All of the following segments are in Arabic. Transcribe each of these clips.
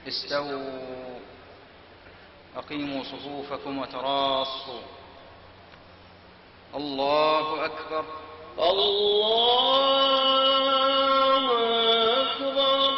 استووا أقيموا صفوفكم وتراصوا. الله أكبر. الله أكبر.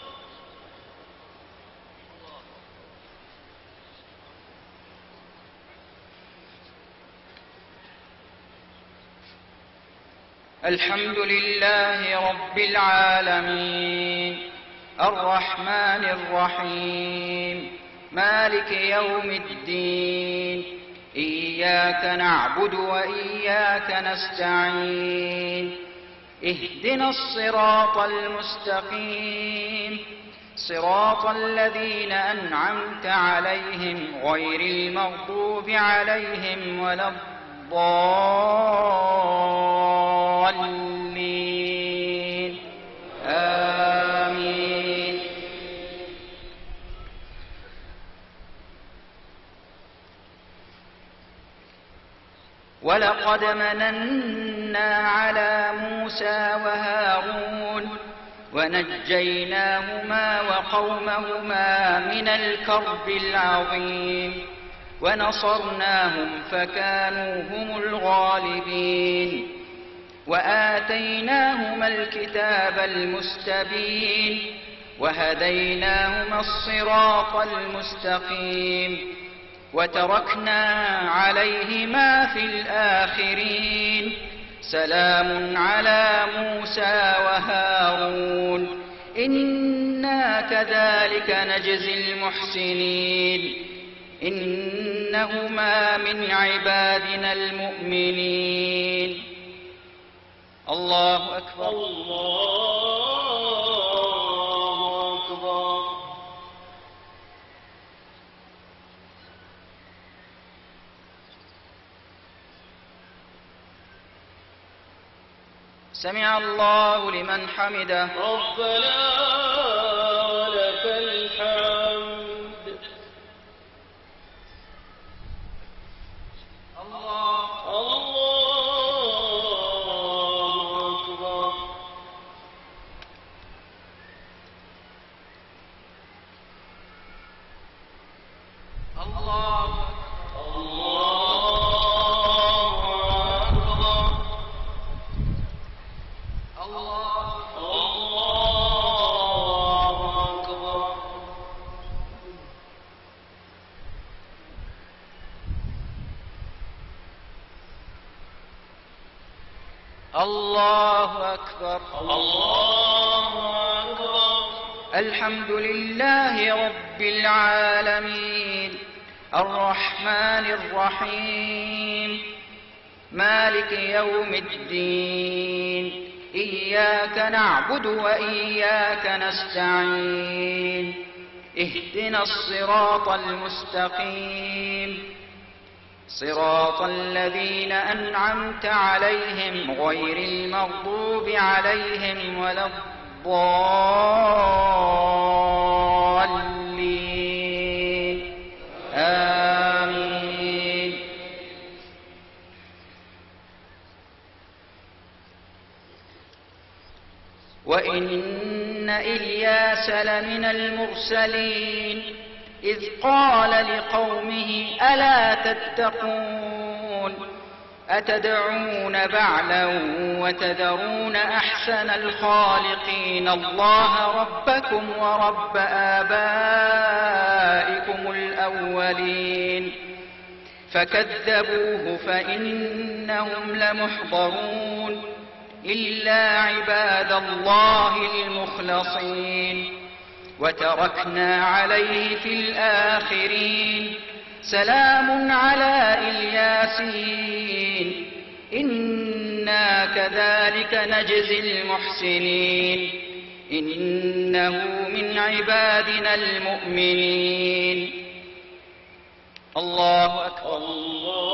الحمد لله رب العالمين الرحمن الرحيم مالك يوم الدين إياك نعبد وإياك نستعين اهدنا الصراط المستقيم صراط الذين أنعمت عليهم غير المغضوب عليهم ولا الضالين آمين. ولقد مننا على موسى وهارون ونجيناهما وقومهما من الكرب العظيم ونصرناهم فكانوا هم الغالبين وآتيناهما الكتاب المستبين وهديناهما الصراط المستقيم وتركنا عليهما في الآخرين سلام على موسى وهارون إنا كذلك نجزي المحسنين إنهما من عبادنا المؤمنين. الله أكبر. الله أكبر. سمع الله لمن حمده. ربنا ولك الحمد. الله أكبر. الله الله أكبر. الله أكبر. الحمد لله رب العالمين الرحمن الرحيم مالك يوم الدين إياك نعبد وإياك نستعين اهدنا الصراط المستقيم صراط الذين أنعمت عليهم غير المغضوب عليهم ولا الضالين آمين. وإن إلياس لمن المرسلين إذ قال لقومه ألا تتقون أتدعون بعلا وتذرون أحسن الخالقين الله ربكم ورب آبائكم الأولين فكذبوه فإنهم لمحضرون إلا عباد الله المخلصين وتركنا عليه في الآخرين سلام على الياسين إنا كذلك نجزي المحسنين إنه من عبادنا المؤمنين. الله أكبر. الله